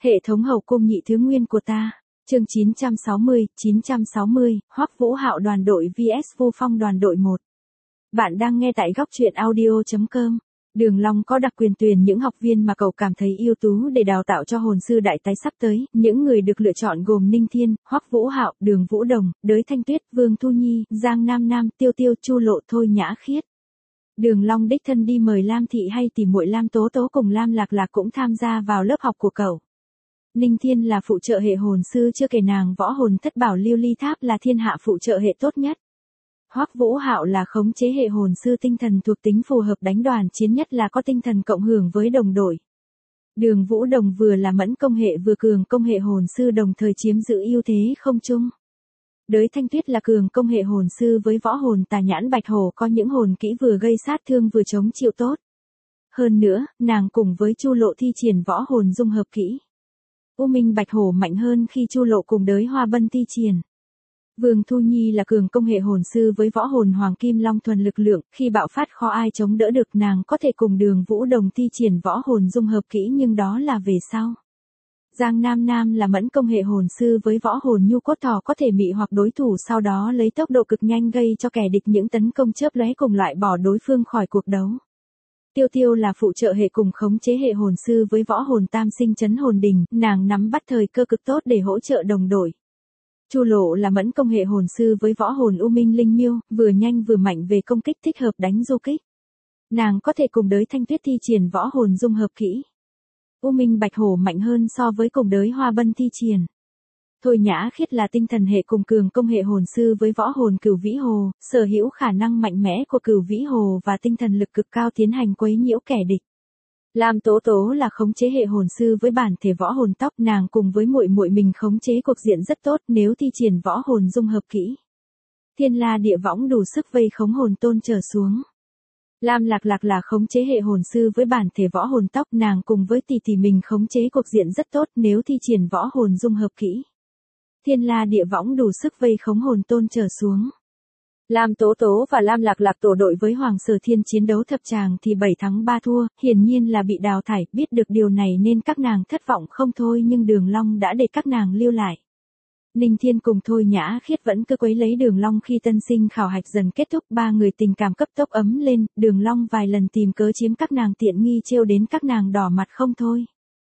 Hệ thống hậu cung nhị thứ nguyên của ta. Chương 960, Hoắc Vũ Hạo đoàn đội vs Vu Phong đoàn đội 1. Bạn đang nghe tại góc truyện audio.com. Đường Long có đặc quyền tuyển những học viên mà cậu cảm thấy ưu tú để đào tạo cho hồn sư đại tái sắp tới. Những người được lựa chọn gồm Ninh Thiên, Hoắc Vũ Hạo, Đường Vũ Đồng, Đới Thanh Tuyết, Vương Thu Nhi, Giang Nam Nam, Tiêu Tiêu, Chu Lộ, Thôi Nhã Khiết. Đường Long đích thân đi mời Lam Thị hay tỷ muội Lam Tố Tố cùng Lam Lạc Lạc cũng tham gia vào lớp học của cậu. Ninh Thiên là phụ trợ hệ hồn sư, chưa kể nàng võ hồn thất bảo Lưu Ly Tháp là thiên hạ phụ trợ hệ tốt nhất. Hoắc Vũ Hạo là khống chế hệ hồn sư tinh thần thuộc tính phù hợp đánh đoàn chiến, nhất là có tinh thần cộng hưởng với đồng đội. Đường Vũ Đồng vừa là mẫn công hệ vừa cường công hệ hồn sư, đồng thời chiếm giữ ưu thế không chung. Đới Thanh Tuyết là cường công hệ hồn sư với võ hồn tà nhãn bạch hổ, có những hồn kỹ vừa gây sát thương vừa chống chịu tốt. Hơn nữa, nàng cùng với Chu Lộ thi triển võ hồn dung hợp kỹ. U Minh Bạch Hổ mạnh hơn khi Chu Lộ cùng Đới Hoa Bân thi triển. Vương Thu Nhi là cường công hệ hồn sư với võ hồn Hoàng Kim Long thuần lực lượng, khi bạo phát khó ai chống đỡ được, nàng có thể cùng Đường Vũ Đồng thi triển võ hồn dung hợp kỹ, nhưng đó là về sau. Giang Nam Nam là mẫn công hệ hồn sư với võ hồn Nhu Cốt Thỏ, có thể mị hoặc đối thủ sau đó lấy tốc độ cực nhanh gây cho kẻ địch những tấn công chớp lóe cùng loại bỏ đối phương khỏi cuộc đấu. Tiêu Tiêu là phụ trợ hệ cùng khống chế hệ hồn sư với võ hồn Tam Sinh Chấn Hồn Đình, nàng nắm bắt thời cơ cực tốt để hỗ trợ đồng đội. Chu Lộ là mẫn công hệ hồn sư với võ hồn U Minh Linh Miêu, vừa nhanh vừa mạnh về công kích, thích hợp đánh du kích. Nàng có thể cùng Đới Thanh Tuyết thi triển võ hồn dung hợp kỹ. U Minh Bạch Hổ mạnh hơn so với cùng Đới Hoa Bân thi triển. Thôi Nhã Khiết là tinh thần hệ cùng cường công hệ hồn sư với võ hồn Cửu Vĩ Hồ, sở hữu khả năng mạnh mẽ của Cửu Vĩ Hồ và tinh thần lực cực cao tiến hành quấy nhiễu kẻ địch. Lam Tố Tố là khống chế hệ hồn sư với bản thể võ hồn tóc, nàng cùng với muội muội mình khống chế cuộc diện rất tốt nếu thi triển võ hồn dung hợp kỹ. Thiên La Địa Võng đủ sức vây khống hồn tôn trở xuống. Lam Lạc Lạc là khống chế hệ hồn sư với bản thể võ hồn tóc, nàng cùng với tỷ tỷ mình khống chế cuộc diện rất tốt nếu thi triển võ hồn dung hợp kỹ. Thiên La Địa Võng đủ sức vây khống hồn tôn trở xuống. Lam Tố Tố và Lam Lạc Lạc tổ đội với Hoàng Sở Thiên chiến đấu thập tràng thì 7 thắng 3 thua, hiển nhiên là bị đào thải, biết được điều này nên các nàng thất vọng không thôi, nhưng Đường Long đã để các nàng lưu lại. Ninh Thiên cùng Thôi Nhã Khiết vẫn cứ quấy lấy Đường Long khi tân sinh khảo hạch dần kết thúc, ba người tình cảm cấp tốc ấm lên, Đường Long vài lần tìm cớ chiếm các nàng tiện nghi, trêu đến các nàng đỏ mặt không thôi.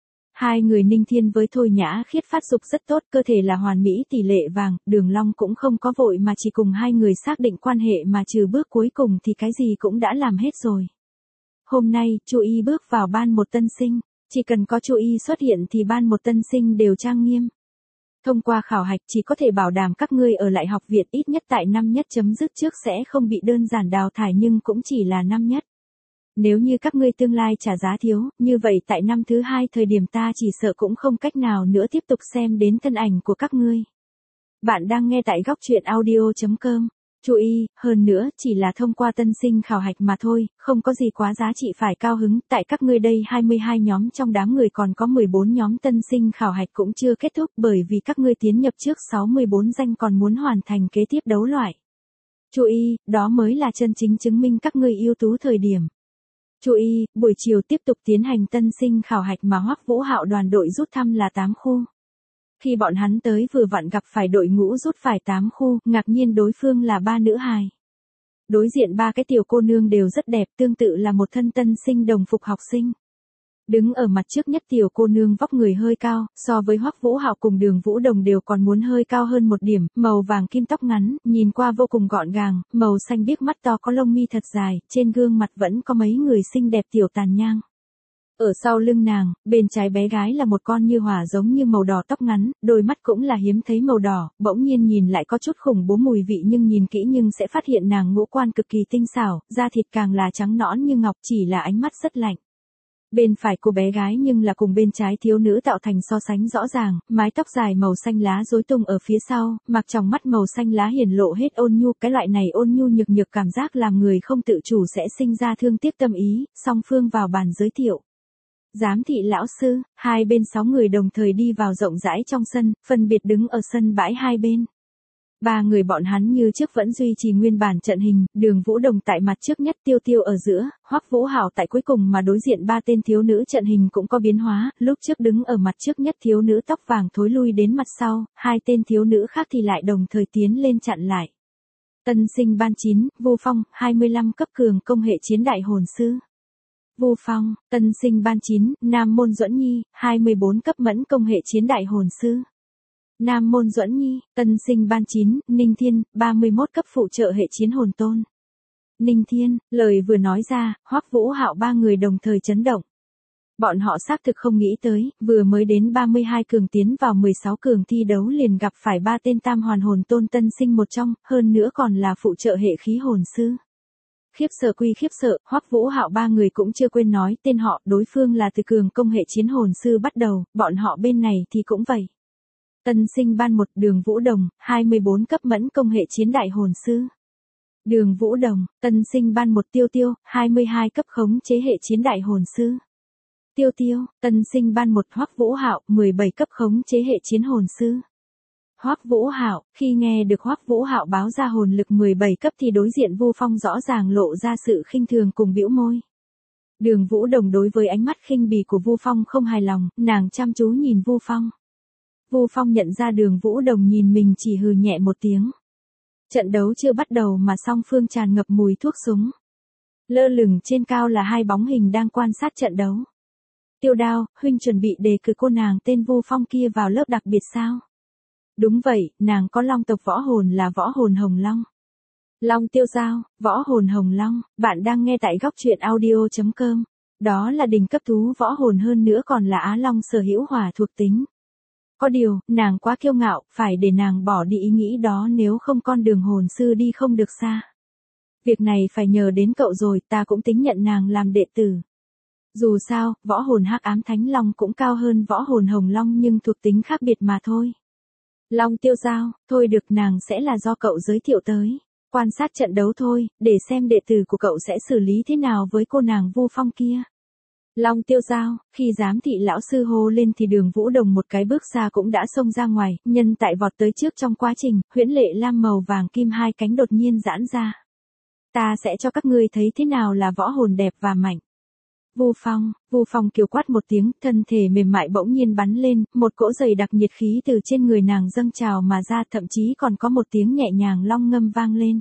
Hai người Ninh Thiên với Thôi Nhã Khiết phát dục rất tốt, cơ thể là hoàn mỹ tỷ lệ vàng, Đường Long cũng không có vội mà chỉ cùng hai người xác định quan hệ, mà trừ bước cuối cùng thì cái gì cũng đã làm hết rồi. Hôm nay, Chu Y bước vào ban một tân sinh, chỉ cần có Chu Y xuất hiện thì ban một tân sinh đều trang nghiêm. Thông qua khảo hạch chỉ có thể bảo đảm các ngươi ở lại học viện ít nhất tại năm nhất chấm dứt trước sẽ không bị đơn giản đào thải, nhưng cũng chỉ là năm nhất. Nếu như các ngươi tương lai trả giá thiếu, như vậy tại năm thứ hai thời điểm ta chỉ sợ cũng không cách nào nữa tiếp tục xem đến thân ảnh của các ngươi. Bạn đang nghe tại góc truyện audio.com. Chú ý, hơn nữa, chỉ là thông qua tân sinh khảo hạch mà thôi, không có gì quá giá trị phải cao hứng, tại các ngươi đây 22 nhóm trong đám người còn có 14 nhóm tân sinh khảo hạch cũng chưa kết thúc, bởi vì các ngươi tiến nhập trước 64 danh còn muốn hoàn thành kế tiếp đấu loại. Chú ý, đó mới là chân chính chứng minh các ngươi ưu tú thời điểm. Chú ý, buổi chiều tiếp tục tiến hành tân sinh khảo hạch mà Hoắc Vũ Hạo đoàn đội rút thăm là 8 khu. Khi bọn hắn tới vừa vặn gặp phải đội ngũ rút phải 8 khu, ngạc nhiên đối phương là 3 nữ hài. Đối diện 3 cái tiểu cô nương đều rất đẹp, tương tự là một thân tân sinh đồng phục học sinh. Đứng ở mặt trước nhất tiểu cô nương vóc người hơi cao, so với Hoắc Vũ Hạo cùng Đường Vũ Đồng đều còn muốn hơi cao hơn một điểm, màu vàng kim tóc ngắn, nhìn qua vô cùng gọn gàng, màu xanh biếc mắt to có lông mi thật dài, trên gương mặt vẫn có mấy người xinh đẹp tiểu tàn nhang. Ở sau lưng nàng, bên trái bé gái là một con như hỏa giống như màu đỏ tóc ngắn, đôi mắt cũng là hiếm thấy màu đỏ, bỗng nhiên nhìn lại có chút khủng bố mùi vị, nhưng nhìn kỹ nhưng sẽ phát hiện nàng ngũ quan cực kỳ tinh xảo, da thịt càng là trắng nõn như ngọc, chỉ là ánh mắt rất lạnh. Bên phải của bé gái nhưng là cùng bên trái thiếu nữ tạo thành so sánh rõ ràng, mái tóc dài màu xanh lá rối tung ở phía sau, mặc tròng mắt màu xanh lá hiển lộ hết ôn nhu, cái loại này ôn nhu nhược nhược cảm giác làm người không tự chủ sẽ sinh ra thương tiếc tâm ý. Song phương vào bàn giới thiệu. Giám thị lão sư, hai bên 6 người đồng thời đi vào rộng rãi trong sân, phân biệt đứng ở sân bãi hai bên. Ba người bọn hắn như trước vẫn duy trì nguyên bản trận hình, Đường Vũ Đồng tại mặt trước nhất, Tiêu Tiêu ở giữa, Hoắc Vũ Hạo tại cuối cùng, mà đối diện ba tên thiếu nữ trận hình cũng có biến hóa, lúc trước đứng ở mặt trước nhất thiếu nữ tóc vàng thối lui đến mặt sau, hai tên thiếu nữ khác thì lại đồng thời tiến lên chặn lại. Tân sinh ban 9, Vu Phong, 25 cấp cường công hệ chiến đại hồn sư. Vu Phong, tân sinh ban 9, Nam Môn Duẫn Nhi, 24 cấp mẫn công hệ chiến đại hồn sư. Nam Môn Duẫn Nhi, tân sinh ban 9, Ninh Thiên, 31 cấp phụ trợ hệ chiến hồn tôn. Ninh Thiên, lời vừa nói ra, Hoắc Vũ Hạo ba người đồng thời chấn động. Bọn họ xác thực không nghĩ tới, vừa mới đến 32 cường tiến vào 16 cường thi đấu liền gặp phải ba tên tam hoàn hồn tôn tân sinh một trong, hơn nữa còn là phụ trợ hệ khí hồn sư. Khiếp sợ quy khiếp sợ, Hoắc Vũ Hạo ba người cũng chưa quên nói tên họ, đối phương là từ cường công hệ chiến hồn sư bắt đầu, bọn họ bên này thì cũng vậy. Tân sinh ban 1, Đường Vũ Đồng, 24 cấp mẫn công hệ chiến đại hồn sư. Đường Vũ Đồng, tân sinh ban 1, Tiêu Tiêu, 22 cấp khống chế hệ chiến đại hồn sư. Tiêu Tiêu, tân sinh ban 1, Hoắc Vũ Hạo, 17 cấp khống chế hệ chiến hồn sư. Hoắc Vũ Hạo, khi nghe được Hoắc Vũ Hạo báo ra hồn lực 17 cấp thì đối diện Vu Phong rõ ràng lộ ra sự khinh thường cùng bĩu môi. Đường Vũ Đồng đối với ánh mắt khinh bỉ của Vu Phong không hài lòng, nàng chăm chú nhìn Vu Phong. Vu Phong nhận ra Đường Vũ Đồng nhìn mình chỉ hừ nhẹ một tiếng. Trận đấu chưa bắt đầu mà song phương tràn ngập mùi thuốc súng. Lơ lửng trên cao là hai bóng hình đang quan sát trận đấu. Tiêu Đao, huynh chuẩn bị đề cử cô nàng tên Vu Phong kia vào lớp đặc biệt sao? Đúng vậy, nàng có long tộc võ hồn là võ hồn hồng long. Long tiêu giao, võ hồn hồng long, bạn đang nghe tại góc truyện audio.com. Đó là đỉnh cấp thú võ hồn, hơn nữa còn là Á Long sở hữu hỏa thuộc tính. Có điều, nàng quá kiêu ngạo, phải để nàng bỏ đi ý nghĩ đó, nếu không con đường hồn sư đi không được xa. Việc này phải nhờ đến cậu rồi, ta cũng tính nhận nàng làm đệ tử. Dù sao, võ hồn hắc ám thánh long cũng cao hơn võ hồn hồng long nhưng thuộc tính khác biệt mà thôi. Long tiêu giao, thôi được, nàng sẽ là do cậu giới thiệu tới. Quan sát trận đấu thôi, để xem đệ tử của cậu sẽ xử lý thế nào với cô nàng Vu Phong kia. Long tiêu giao, khi giám thị lão sư hô lên thì Đường Vũ Đồng một cái bước xa cũng đã xông ra ngoài, nhân tại vọt tới trước trong quá trình, huyễn lệ lam màu vàng kim hai cánh đột nhiên giãn ra. Ta sẽ cho các ngươi thấy thế nào là võ hồn đẹp và mạnh. Vu Phong kiều quát một tiếng, thân thể mềm mại bỗng nhiên bắn lên, một cỗ dày đặc nhiệt khí từ trên người nàng dâng trào mà ra, thậm chí còn có một tiếng nhẹ nhàng long ngâm vang lên.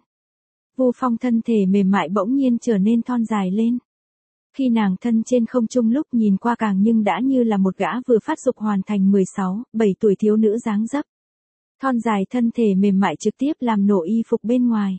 Vu Phong thân thể mềm mại bỗng nhiên trở nên thon dài lên. Khi nàng thân trên không trung lúc nhìn qua càng nhưng đã như là một gã vừa phát dục hoàn thành 16, 7 tuổi thiếu nữ dáng dấp. Thon dài thân thể mềm mại trực tiếp làm nổ y phục bên ngoài.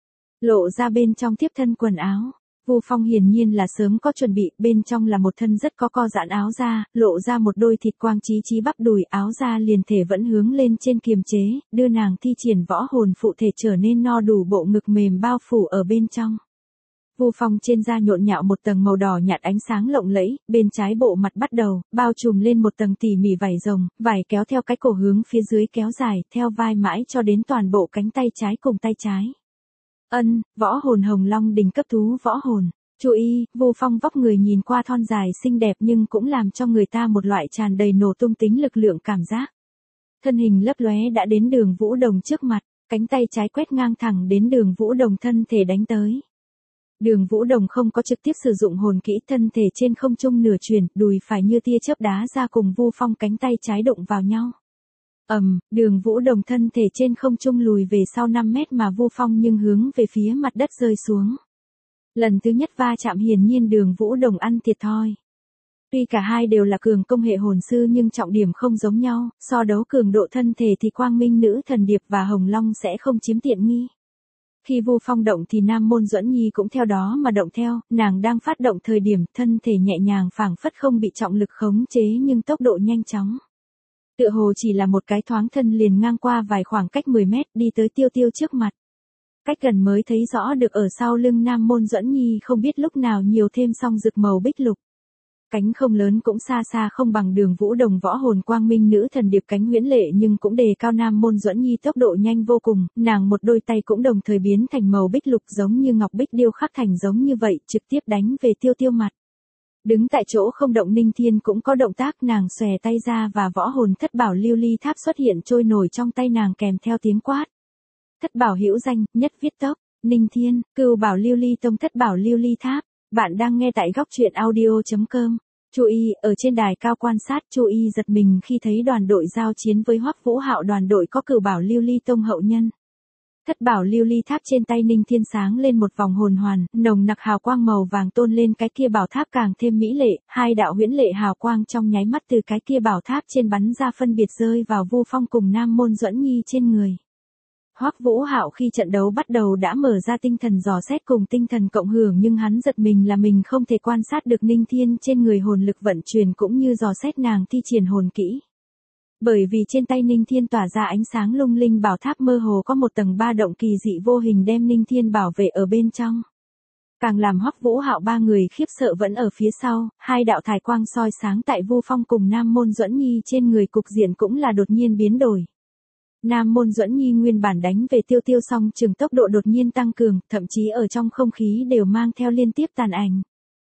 Lộ ra bên trong tiếp thân quần áo. Vu Phong hiển nhiên là sớm có chuẩn bị, bên trong là một thân rất có co giãn áo da, lộ ra một đôi thịt quang chí chí bắp đùi, áo da liền thể vẫn hướng lên trên kiềm chế, đưa nàng thi triển võ hồn phụ thể trở nên no đủ, bộ ngực mềm bao phủ ở bên trong. Vu Phong trên da nhộn nhạo một tầng màu đỏ nhạt ánh sáng lộng lẫy, bên trái bộ mặt bắt đầu bao trùm lên một tầng tỉ mỉ vải rồng, vải kéo theo cái cổ hướng phía dưới kéo dài, theo vai mãi cho đến toàn bộ cánh tay trái cùng tay trái. Võ hồn hồng long đỉnh cấp thú võ hồn. Chú ý, Vu Phong vóc người nhìn qua thon dài xinh đẹp nhưng cũng làm cho người ta một loại tràn đầy nổ tung tính lực lượng cảm giác. Thân hình lấp lóe đã đến Đường Vũ Đồng trước mặt, cánh tay trái quét ngang thẳng đến Đường Vũ Đồng thân thể đánh tới. Đường Vũ Đồng không có trực tiếp sử dụng hồn kỹ, thân thể trên không trung nửa chuyển, đùi phải như tia chớp đá ra cùng Vu Phong cánh tay trái đụng vào nhau. Đường Vũ Đồng thân thể trên không trung lùi về sau 5 mét mà Vu Phong nhưng hướng về phía mặt đất rơi xuống. Lần thứ nhất va chạm hiển nhiên Đường Vũ Đồng ăn thiệt thòi. Tuy cả hai đều là cường công hệ hồn sư nhưng trọng điểm không giống nhau, so đấu cường độ thân thể thì Quang Minh Nữ Thần Điệp và Hồng Long sẽ không chiếm tiện nghi. Khi Vu Phong động thì Nam Môn Duẫn Nhi cũng theo đó mà động theo, nàng đang phát động thời điểm thân thể nhẹ nhàng phảng phất không bị trọng lực khống chế nhưng tốc độ nhanh chóng. Tựa hồ chỉ là một cái thoáng thân liền ngang qua vài khoảng cách 10 mét đi tới Tiêu Tiêu trước mặt. Cách gần mới thấy rõ được ở sau lưng Nam Môn Duẫn Nhi không biết lúc nào nhiều thêm song rực màu bích lục. Cánh không lớn cũng xa xa không bằng Đường Vũ Đồng võ hồn Quang Minh Nữ Thần Điệp cánh huyễn lệ nhưng cũng đề cao Nam Môn Duẫn Nhi tốc độ nhanh vô cùng, nàng một đôi tay cũng đồng thời biến thành màu bích lục giống như ngọc bích điêu khắc thành giống như vậy, trực tiếp đánh về Tiêu Tiêu mặt. Đứng tại chỗ không động Ninh Thiên cũng có động tác, nàng xòe tay ra và võ hồn thất bảo lưu ly tháp xuất hiện trôi nổi trong tay nàng kèm theo tiếng quát. Thất bảo hữu danh, nhất viết tốc, Ninh Thiên, Cửu Bảo Lưu Ly Tông, Thất bảo Lưu Ly Tháp. Bạn đang nghe tại góc truyện audio.com. Chu Y ở trên đài cao quan sát, Chu Y giật mình khi thấy đoàn đội giao chiến với Hoắc Vũ Hạo, đoàn đội có Cửu Bảo Lưu Ly Tông hậu nhân. Thất bảo Lưu Ly Tháp trên tay Ninh Thiên sáng lên một vòng hồn hoàn, nồng nặc hào quang màu vàng tôn lên cái kia bảo tháp càng thêm mỹ lệ, hai đạo huyễn lệ hào quang trong nháy mắt từ cái kia bảo tháp trên bắn ra phân biệt rơi vào Vu Phong cùng Nam Môn Duẫn Nhi trên người. Hoắc Vũ Hạo khi trận đấu bắt đầu đã mở ra tinh thần dò xét cùng tinh thần cộng hưởng, nhưng hắn giật mình là mình không thể quan sát được Ninh Thiên trên người hồn lực vận chuyển cũng như dò xét nàng thi triển hồn kỹ. Bởi vì trên tay Ninh Thiên tỏa ra ánh sáng lung linh, bảo tháp mơ hồ có một tầng ba động kỳ dị vô hình đem Ninh Thiên bảo vệ ở bên trong. Càng làm Hoắc Vũ Hạo ba người khiếp sợ vẫn ở phía sau, hai đạo thải quang soi sáng tại Vu Phong cùng Nam Môn Duẫn Nhi trên người, cục diện cũng là đột nhiên biến đổi. Nam Môn Duẫn Nhi nguyên bản đánh về Tiêu Tiêu song trường tốc độ đột nhiên tăng cường, thậm chí ở trong không khí đều mang theo liên tiếp tàn ảnh.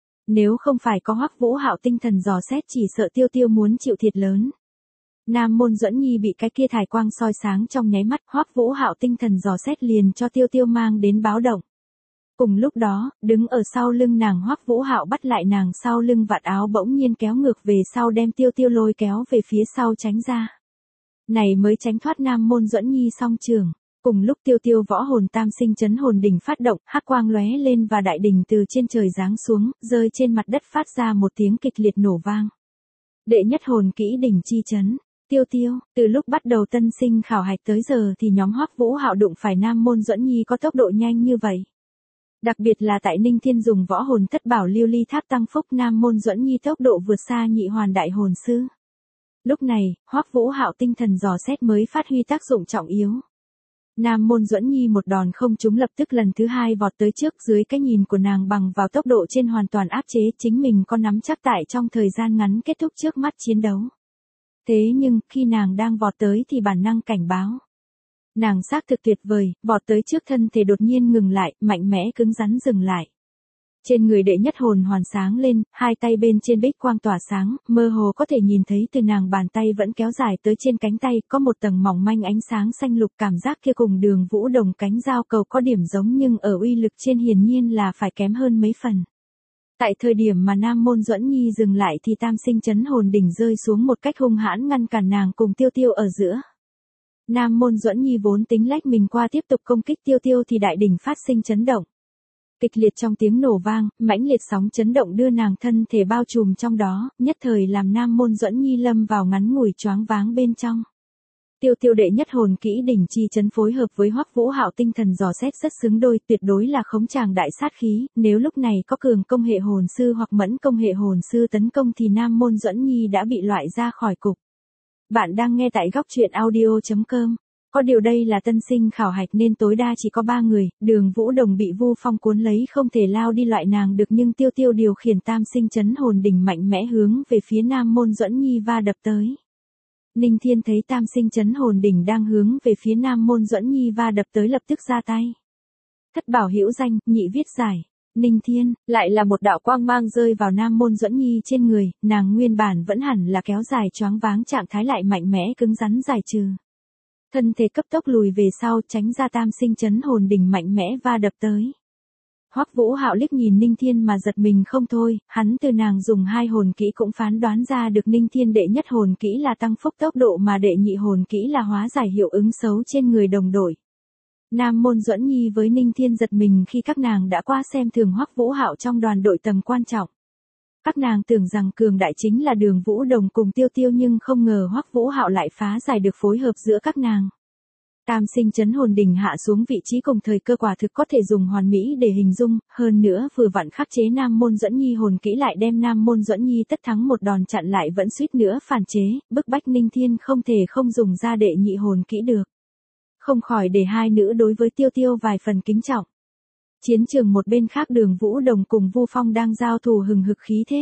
Nếu không phải có Hoắc Vũ Hạo tinh thần dò xét, chỉ sợ Tiêu Tiêu muốn chịu thiệt lớn. Nam Môn Duẫn Nhi bị cái kia thải quang soi sáng trong nháy mắt, Hoắc Vũ Hạo tinh thần dò xét liền cho Tiêu Tiêu mang đến báo động. Cùng lúc đó, đứng ở sau lưng nàng Hoắc Vũ Hạo bắt lại nàng sau lưng vạt áo, bỗng nhiên kéo ngược về sau đem Tiêu Tiêu lôi kéo về phía sau tránh ra. Này mới tránh thoát Nam Môn Duẫn Nhi song trường. Cùng lúc Tiêu Tiêu võ hồn tam sinh chấn hồn đỉnh phát động, hắc quang lóe lên và đại đỉnh từ trên trời giáng xuống, rơi trên mặt đất phát ra một tiếng kịch liệt nổ vang. Đệ nhất hồn kỹ đỉnh chi chấn. Tiêu Tiêu, từ lúc bắt đầu tân sinh khảo hạch tới giờ thì nhóm Hoắc Vũ Hạo đụng phải Nam Môn Duẫn Nhi có tốc độ nhanh như vậy. Đặc biệt là tại Ninh Thiên dùng võ hồn Thất bảo Lưu Ly Tháp tăng phúc, Nam Môn Duẫn Nhi tốc độ vượt xa nhị hoàn đại hồn sư. Lúc này, Hoắc Vũ Hạo tinh thần dò xét mới phát huy tác dụng trọng yếu. Nam Môn Duẫn Nhi một đòn không trúng, lập tức lần thứ hai vọt tới trước, dưới cái nhìn của nàng bằng vào tốc độ trên hoàn toàn áp chế chính mình, có nắm chắc tại trong thời gian ngắn kết thúc trước mắt chiến đấu. Thế nhưng, khi nàng đang vọt tới thì bản năng cảnh báo. Nàng xác thực tuyệt vời, vọt tới trước thân thể đột nhiên ngừng lại, mạnh mẽ cứng rắn dừng lại. Trên người đệ nhất hồn hoàn sáng lên, hai tay bên trên bích quang tỏa sáng, mơ hồ có thể nhìn thấy từ nàng bàn tay vẫn kéo dài tới trên cánh tay, có một tầng mỏng manh ánh sáng xanh lục, cảm giác kia cùng Đường Vũ Đồng cánh giao cầu có điểm giống, nhưng ở uy lực trên hiển nhiên là phải kém hơn mấy phần. Tại thời điểm mà Nam Môn Duẫn Nhi dừng lại thì tam sinh chấn hồn đỉnh rơi xuống một cách hung hãn ngăn cản nàng cùng Tiêu Tiêu ở giữa. Nam Môn Duẫn Nhi vốn tính lách mình qua tiếp tục công kích Tiêu Tiêu thì đại đỉnh phát sinh chấn động. Kịch liệt trong tiếng nổ vang, mãnh liệt sóng chấn động đưa nàng thân thể bao trùm trong đó, nhất thời làm Nam Môn Duẫn Nhi lâm vào ngắn ngủi choáng váng bên trong. Tiêu Tiêu đệ nhất hồn kỹ đỉnh chi chấn phối hợp với Hoắc Vũ Hạo tinh thần dò xét rất xứng đôi, tuyệt đối là khống tràng đại sát khí, nếu lúc này có cường công hệ hồn sư hoặc mẫn công hệ hồn sư tấn công thì Nam Môn Duẫn Nhi đã bị loại ra khỏi cục. Bạn đang nghe tại góc truyện audio.com. Có điều đây là tân sinh khảo hạch nên tối đa chỉ có 3 người, Đường Vũ Đồng bị Vu Phong cuốn lấy không thể lao đi loại nàng được, nhưng Tiêu Tiêu điều khiển tam sinh chấn hồn đỉnh mạnh mẽ hướng về phía Nam Môn Duẫn Nhi va đập tới. Ninh Thiên thấy tam sinh chấn hồn đỉnh đang hướng về phía Nam Môn Duẫn Nhi va đập tới, lập tức ra tay. Thất bảo hữu danh, nhị viết giải. Ninh Thiên, lại là một đạo quang mang rơi vào Nam Môn Duẫn Nhi trên người, nàng nguyên bản vẫn hẳn là kéo dài choáng váng trạng thái lại mạnh mẽ cứng rắn giải trừ. Thân thể cấp tốc lùi về sau, tránh ra tam sinh chấn hồn đỉnh mạnh mẽ va đập tới. Hoắc Vũ Hạo liếc nhìn Ninh Thiên mà giật mình không thôi, hắn từ nàng dùng hai hồn kỹ cũng phán đoán ra được Ninh Thiên đệ nhất hồn kỹ là tăng phúc tốc độ mà đệ nhị hồn kỹ là hóa giải hiệu ứng xấu trên người đồng đội. Nam Môn Duẫn Nhi với Ninh Thiên giật mình khi các nàng đã qua xem thường Hoắc Vũ Hạo trong đoàn đội tầm quan trọng. Các nàng tưởng rằng cường đại chính là Đường Vũ Đồng cùng Tiêu Tiêu, nhưng không ngờ Hoắc Vũ Hạo lại phá giải được phối hợp giữa các nàng. Tam sinh chấn hồn đỉnh hạ xuống vị trí cùng thời cơ quả thực có thể dùng hoàn mỹ để hình dung, hơn nữa vừa vặn khắc chế Nam Môn Duẫn Nhi hồn kỹ lại đem Nam Môn Duẫn Nhi tất thắng một đòn chặn lại, vẫn suýt nữa phản chế, bức bách Ninh Thiên không thể không dùng ra đệ nhị hồn kỹ được. Không khỏi để hai nữ đối với Tiêu Tiêu vài phần kính trọng. Chiến trường một bên khác, Đường Vũ Đồng cùng Vu Phong đang giao thủ hừng hực khí thế.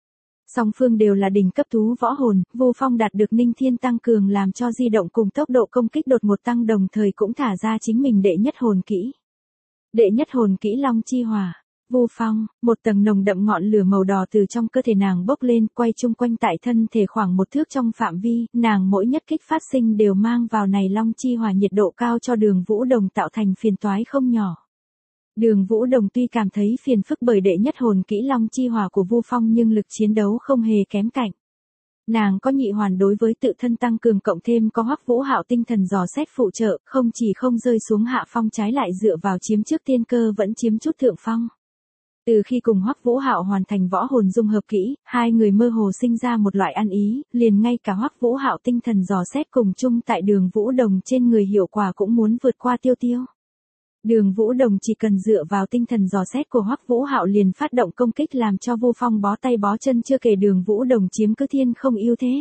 Song phương đều là đỉnh cấp thú võ hồn, Vu Phong đạt được Ninh Thiên tăng cường làm cho di động cùng tốc độ công kích đột ngột tăng, đồng thời cũng thả ra chính mình đệ nhất hồn kỹ. Đệ nhất hồn kỹ Long Chi Hỏa. Vu Phong, một tầng nồng đậm ngọn lửa màu đỏ từ trong cơ thể nàng bốc lên, quay chung quanh tại thân thể khoảng 1 thước trong phạm vi, nàng mỗi nhất kích phát sinh đều mang vào này long chi hỏa nhiệt độ cao cho Đường Vũ Đồng tạo thành phiền toái không nhỏ. Đường Vũ Đồng tuy cảm thấy phiền phức bởi đệ nhất hồn kỹ long chi hỏa của Vu Phong nhưng lực chiến đấu không hề kém cạnh. Nàng có nhị hoàn đối với tự thân tăng cường cộng thêm có Hoắc Vũ Hạo tinh thần dò xét phụ trợ, không chỉ không rơi xuống hạ phong trái lại dựa vào chiếm trước tiên cơ vẫn chiếm chút thượng phong. Từ khi cùng Hoắc Vũ Hạo hoàn thành võ hồn dung hợp kỹ, hai người mơ hồ sinh ra một loại ăn ý, liền ngay cả Hoắc Vũ Hạo tinh thần dò xét cùng chung tại Đường Vũ Đồng trên người hiệu quả cũng muốn vượt qua Tiêu Tiêu. Đường Vũ Đồng chỉ cần dựa vào tinh thần dò xét của Hoắc Vũ Hạo liền phát động công kích làm cho Vu Phong bó tay bó chân, chưa kể Đường Vũ Đồng chiếm cứ thiên không ưu thế.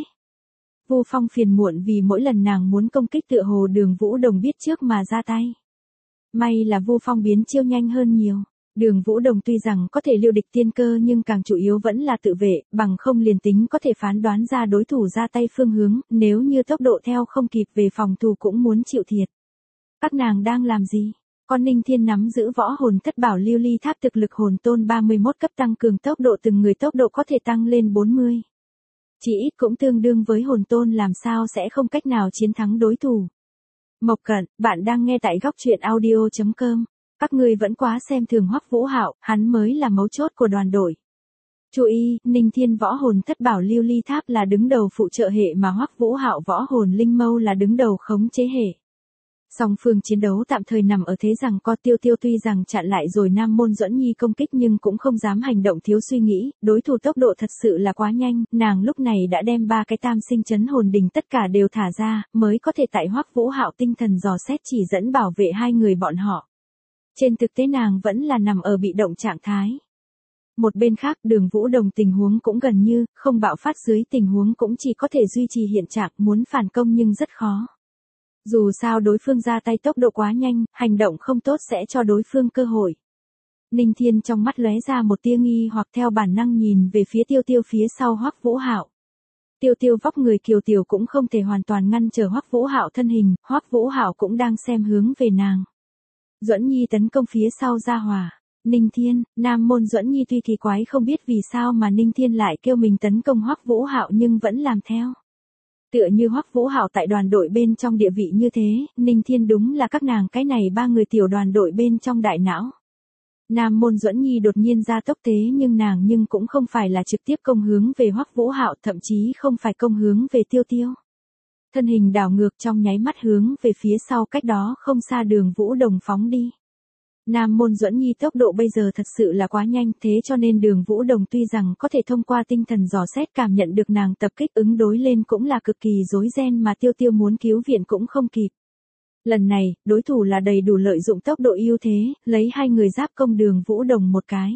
Vu Phong phiền muộn vì mỗi lần nàng muốn công kích tựa hồ Đường Vũ Đồng biết trước mà ra tay. May là Vu Phong biến chiêu nhanh hơn nhiều. Đường Vũ Đồng tuy rằng có thể liều địch tiên cơ nhưng càng chủ yếu vẫn là tự vệ, bằng không liền tính có thể phán đoán ra đối thủ ra tay phương hướng, nếu như tốc độ theo không kịp về phòng thủ cũng muốn chịu thiệt. Các nàng đang làm gì? Con Ninh Thiên nắm giữ võ hồn thất bảo lưu ly tháp, thực lực hồn tôn 31 cấp, tăng cường tốc độ từng người tốc độ có thể tăng lên 40. Chỉ ít cũng tương đương với hồn tôn, làm sao sẽ không cách nào chiến thắng đối thủ. Mộc Cận, bạn đang nghe tại góc truyện audio.com. Các ngươi vẫn quá xem thường Hoắc Vũ Hạo, hắn mới là mấu chốt của đoàn đội. Chú ý, Ninh Thiên võ hồn thất bảo lưu ly tháp là đứng đầu phụ trợ hệ mà Hoắc Vũ Hạo võ hồn linh mâu là đứng đầu khống chế hệ. Song phương chiến đấu tạm thời nằm ở thế rằng co. Tiêu Tiêu tuy rằng chặn lại rồi Nam Môn Duẫn Nhi công kích nhưng cũng không dám hành động thiếu suy nghĩ, đối thủ tốc độ thật sự là quá nhanh, nàng lúc này đã đem 3 cái tam sinh chấn hồn đỉnh tất cả đều thả ra, mới có thể tại Hoắc Vũ Hạo tinh thần dò xét chỉ dẫn bảo vệ hai người bọn họ. Trên thực tế nàng vẫn là nằm ở bị động trạng thái. Một bên khác, Đường Vũ Đồng tình huống cũng gần như không bạo phát, dưới tình huống cũng chỉ có thể duy trì hiện trạng, muốn phản công nhưng rất khó. Dù sao đối phương ra tay tốc độ quá nhanh, hành động không tốt sẽ cho đối phương cơ hội. Ninh Thiên trong mắt lóe ra một tia nghi hoặc, theo bản năng nhìn về phía Tiêu Tiêu phía sau Hoắc Vũ Hạo. Tiêu Tiêu vóc người kiều tiểu cũng không thể hoàn toàn ngăn trở Hoắc Vũ Hạo thân hình, Hoắc Vũ Hạo cũng đang xem hướng về nàng. Duẫn Nhi tấn công phía sau ra hòa. Ninh Thiên, Nam Môn Duẫn Nhi tuy kỳ quái không biết vì sao mà Ninh Thiên lại kêu mình tấn công Hoắc Vũ Hạo nhưng vẫn làm theo. Tựa như Hoắc Vũ Hạo tại đoàn đội bên trong địa vị như thế, Ninh Thiên đúng là các nàng cái này 3 người tiểu đoàn đội bên trong đại não. Nam Môn Duẫn Nhi đột nhiên ra tốc thế nhưng nàng cũng không phải là trực tiếp công hướng về Hoắc Vũ Hạo, thậm chí không phải công hướng về Tiêu Tiêu. Thân hình đảo ngược trong nháy mắt hướng về phía sau cách đó không xa Đường Vũ Đồng phóng đi. Nam Môn Duẫn Nhi tốc độ bây giờ thật sự là quá nhanh, thế cho nên Đường Vũ Đồng tuy rằng có thể thông qua tinh thần dò xét cảm nhận được nàng tập kích, ứng đối lên cũng là cực kỳ rối ren mà Tiêu Tiêu muốn cứu viện cũng không kịp. Lần này, đối thủ là đầy đủ lợi dụng tốc độ ưu thế, lấy hai người giáp công Đường Vũ Đồng một cái.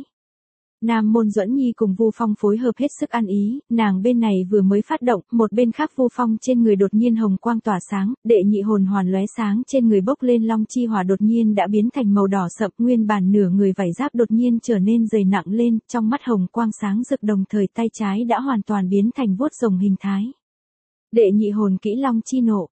Nam Môn Duẫn Nhi cùng Vu Phong phối hợp hết sức ăn ý, nàng bên này vừa mới phát động, một bên khác Vu Phong trên người đột nhiên hồng quang tỏa sáng, đệ nhị hồn hoàn lóe sáng trên người bốc lên long chi hỏa đột nhiên đã biến thành màu đỏ sậm, nguyên bản nửa người vảy giáp đột nhiên trở nên dày nặng lên, trong mắt hồng quang sáng rực, đồng thời tay trái đã hoàn toàn biến thành vuốt rồng hình thái. Đệ nhị hồn kỹ long chi nộ.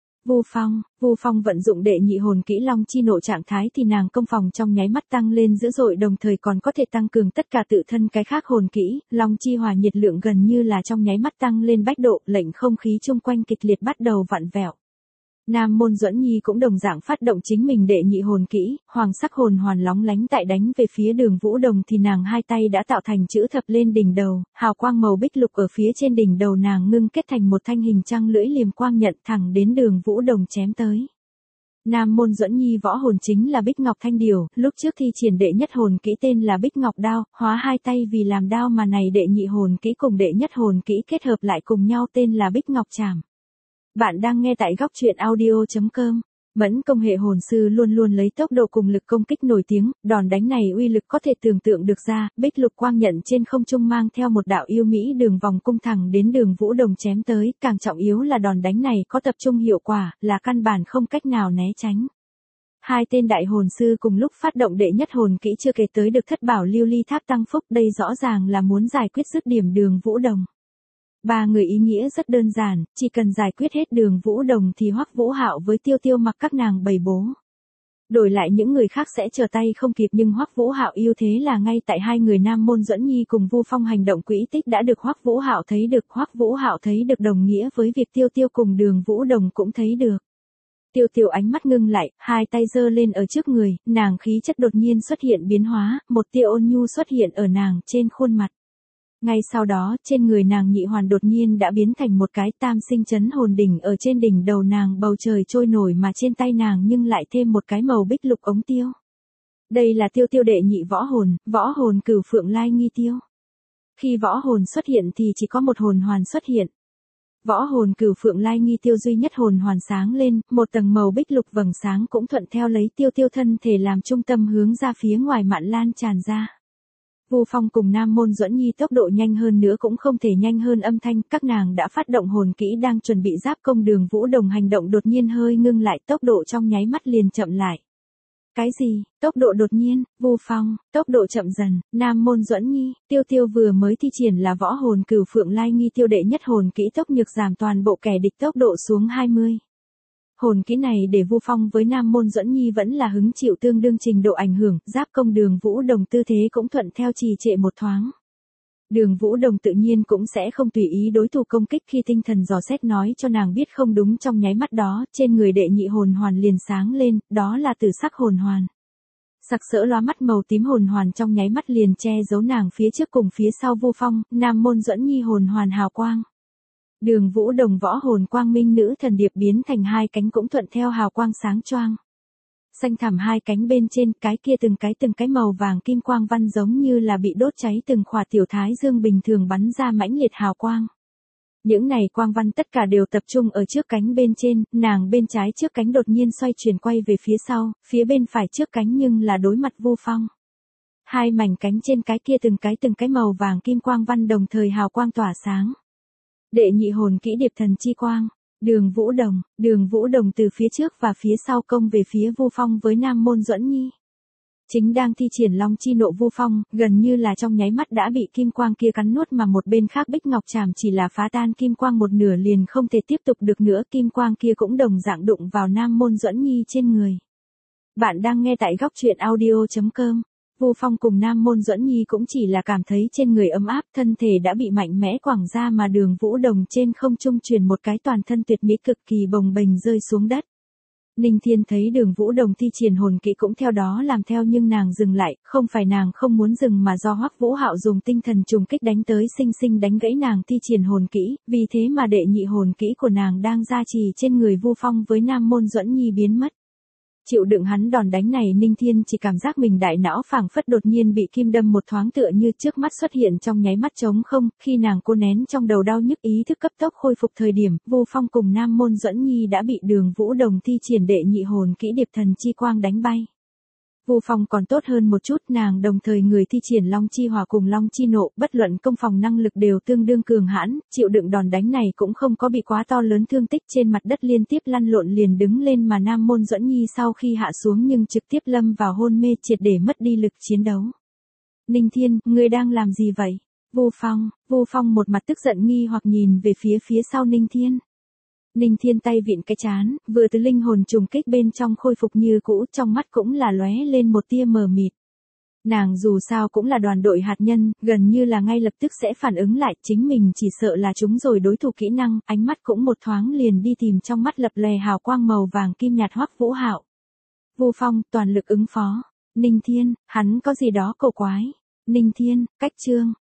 Vu Phong vận dụng đệ nhị hồn kỹ long chi nộ trạng thái thì nàng công phòng trong nháy mắt tăng lên dữ dội, đồng thời còn có thể tăng cường tất cả tự thân cái khác hồn kỹ, long chi hỏa nhiệt lượng gần như là trong nháy mắt tăng lên bách độ, lệnh không khí chung quanh kịch liệt bắt đầu vặn vẹo. Nam Môn Duẫn Nhi cũng đồng dạng phát động chính mình đệ nhị hồn kỹ, hoàng sắc hồn hoàn lóng lánh tại đánh về phía Đường Vũ Đồng thì nàng hai tay đã tạo thành chữ thập lên đỉnh đầu, hào quang màu bích lục ở phía trên đỉnh đầu nàng ngưng kết thành một thanh hình trăng lưỡi liềm quang nhận thẳng đến Đường Vũ Đồng chém tới. Nam Môn Duẫn Nhi võ hồn chính là Bích Ngọc Thanh Điểu, lúc trước thi triển đệ nhất hồn kỹ tên là Bích Ngọc Đao, hóa hai tay vì làm đao mà này đệ nhị hồn kỹ cùng đệ nhất hồn kỹ kết hợp lại cùng nhau tên là Bích Ngọc Trảm. Bạn đang nghe tại góc truyện audio.com. Mẫn công hệ hồn sư luôn luôn lấy tốc độ cùng lực công kích nổi tiếng, đòn đánh này uy lực có thể tưởng tượng được ra, bích lục quang nhận trên không trung mang theo một đạo yêu mỹ đường vòng cung thẳng đến Đường Vũ Đồng chém tới, càng trọng yếu là đòn đánh này có tập trung hiệu quả, là căn bản không cách nào né tránh. Hai tên đại hồn sư cùng lúc phát động đệ nhất hồn kỹ chưa kể tới được thất bảo lưu ly tháp tăng phúc, đây rõ ràng là muốn giải quyết dứt điểm Đường Vũ Đồng. 3 người ý nghĩa rất đơn giản, chỉ cần giải quyết hết Đường Vũ Đồng thì Hoắc Vũ Hạo với Tiêu Tiêu mặc các nàng bày bố. Đổi lại những người khác sẽ trở tay không kịp nhưng Hoắc Vũ Hạo ưu thế là ngay tại hai người Nam Môn Duẫn Nhi cùng Vu Phong hành động quỹ tích đã được Hoắc Vũ Hạo thấy được. Hoắc Vũ Hạo thấy được đồng nghĩa với việc Tiêu Tiêu cùng Đường Vũ Đồng cũng thấy được. Tiêu Tiêu ánh mắt ngưng lại, hai tay giơ lên ở trước người, nàng khí chất đột nhiên xuất hiện biến hóa, một tia ôn nhu xuất hiện ở nàng trên khuôn mặt. Ngay sau đó, trên người nàng nhị hoàn đột nhiên đã biến thành một cái tam sinh chấn hồn đỉnh ở trên đỉnh đầu nàng, bầu trời trôi nổi mà trên tay nàng nhưng lại thêm một cái màu bích lục ống tiêu. Đây là Tiêu Tiêu đệ nhị võ hồn Cửu Phượng Lai Nghi Tiêu. Khi võ hồn xuất hiện thì chỉ có một hồn hoàn xuất hiện. Võ hồn Cửu Phượng Lai Nghi Tiêu duy nhất hồn hoàn sáng lên, một tầng màu bích lục vầng sáng cũng thuận theo lấy Tiêu Tiêu thân thể làm trung tâm hướng ra phía ngoài mạn lan tràn ra. Vu Phong cùng Nam Môn Duẫn Nhi tốc độ nhanh hơn nữa cũng không thể nhanh hơn âm thanh, các nàng đã phát động hồn kỹ đang chuẩn bị giáp công. Đường Vũ Đồng hành động đột nhiên hơi ngưng lại, tốc độ trong nháy mắt liền chậm lại. Cái gì? Tốc độ đột nhiên, Vu Phong, tốc độ chậm dần, Nam Môn Duẫn Nhi, Tiêu Tiêu vừa mới thi triển là võ hồn Cửu Phượng Lai Nghi Tiêu đệ nhất hồn kỹ tốc nhược giảm toàn bộ kẻ địch tốc độ xuống 20. Hồn kỹ này để Vu Phong với Nam Môn Duẫn Nhi vẫn là hứng chịu tương đương trình độ ảnh hưởng, giáp công Đường Vũ Đồng tư thế cũng thuận theo trì trệ một thoáng. Đường Vũ Đồng tự nhiên cũng sẽ không tùy ý đối thủ công kích khi tinh thần dò xét nói cho nàng biết không đúng, trong nháy mắt đó, trên người đệ nhị hồn hoàn liền sáng lên, đó là tử sắc hồn hoàn. Sặc sỡ lóa mắt màu tím hồn hoàn trong nháy mắt liền che giấu nàng phía trước cùng phía sau Vu Phong, Nam Môn Duẫn Nhi hồn hoàn hào quang. Đường Vũ Đồng võ hồn quang minh nữ thần điệp biến thành hai cánh cũng thuận theo hào quang sáng choang. Xanh thẳm hai cánh bên trên, cái kia từng cái màu vàng kim quang văn giống như là bị đốt cháy từng khỏa tiểu thái dương bình thường bắn ra mãnh liệt hào quang. Những này quang văn tất cả đều tập trung ở trước cánh bên trên, nàng bên trái trước cánh đột nhiên xoay chuyển quay về phía sau, phía bên phải trước cánh nhưng là đối mặt Vu Phong. Hai mảnh cánh trên cái kia từng cái màu vàng kim quang văn đồng thời hào quang tỏa sáng. Đệ nhị hồn kỹ điệp thần chi quang, Đường Vũ Đồng từ phía trước và phía sau công về phía Vu Phong với Nam Môn Duẫn Nhi. Chính đang thi triển Long Chi Nộ Vu Phong, gần như là trong nháy mắt đã bị kim quang kia cắn nuốt, mà một bên khác Bích Ngọc Trảm chỉ là phá tan kim quang một nửa liền không thể tiếp tục được nữa, kim quang kia cũng đồng dạng đụng vào Nam Môn Duẫn Nhi trên người. Bạn đang nghe tại góc truyện audio.com. Vu Phong cùng Nam Môn Duẫn Nhi cũng chỉ là cảm thấy trên người ấm áp, thân thể đã bị mạnh mẽ quẳng ra, mà Đường Vũ Đồng trên không trung truyền một cái toàn thân tuyệt mỹ cực kỳ bồng bềnh rơi xuống đất. Ninh Thiên thấy Đường Vũ Đồng thi triển hồn kỹ cũng theo đó làm theo, nhưng nàng dừng lại, không phải nàng không muốn dừng mà do Hoắc Vũ Hạo dùng tinh thần trùng kích đánh tới sinh sinh đánh gãy nàng thi triển hồn kỹ, vì thế mà đệ nhị hồn kỹ của nàng đang gia trì trên người Vu Phong với Nam Môn Duẫn Nhi biến mất. Chịu đựng hắn đòn đánh này, Ninh Thiên chỉ cảm giác mình đại não phảng phất đột nhiên bị kim đâm một thoáng, tựa như trước mắt xuất hiện trong nháy mắt trống không, khi nàng cô nén trong đầu đau nhức ý thức cấp tốc khôi phục thời điểm, Vu Phong cùng Nam Môn Duẫn Nhi đã bị Đường Vũ Đồng thi triển đệ nhị hồn kỹ điệp thần chi quang đánh bay. Vu Phong còn tốt hơn một chút, nàng đồng thời người thi triển Long Chi Hỏa cùng Long Chi Nộ, bất luận công phòng năng lực đều tương đương cường hãn, chịu đựng đòn đánh này cũng không có bị quá to lớn thương tích, trên mặt đất liên tiếp lăn lộn liền đứng lên, mà Nam Môn Duẫn Nhi sau khi hạ xuống nhưng trực tiếp lâm vào hôn mê, triệt để mất đi lực chiến đấu. Ninh Thiên, ngươi đang làm gì vậy? Vu Phong một mặt tức giận nghi hoặc nhìn về phía sau Ninh Thiên. Ninh Thiên tay vịn cái trán, vừa từ linh hồn trùng kích bên trong khôi phục như cũ, trong mắt cũng là lóe lên một tia mờ mịt. Nàng dù sao cũng là đoàn đội hạt nhân, gần như là ngay lập tức sẽ phản ứng lại, chính mình chỉ sợ là chúng rồi đối thủ kỹ năng, ánh mắt cũng một thoáng liền đi tìm trong mắt lập lè hào quang màu vàng kim nhạt Hoắc Vũ Hạo. Vu Phong, toàn lực ứng phó. Ninh Thiên, hắn có gì đó cổ quái. Ninh Thiên, cách chương.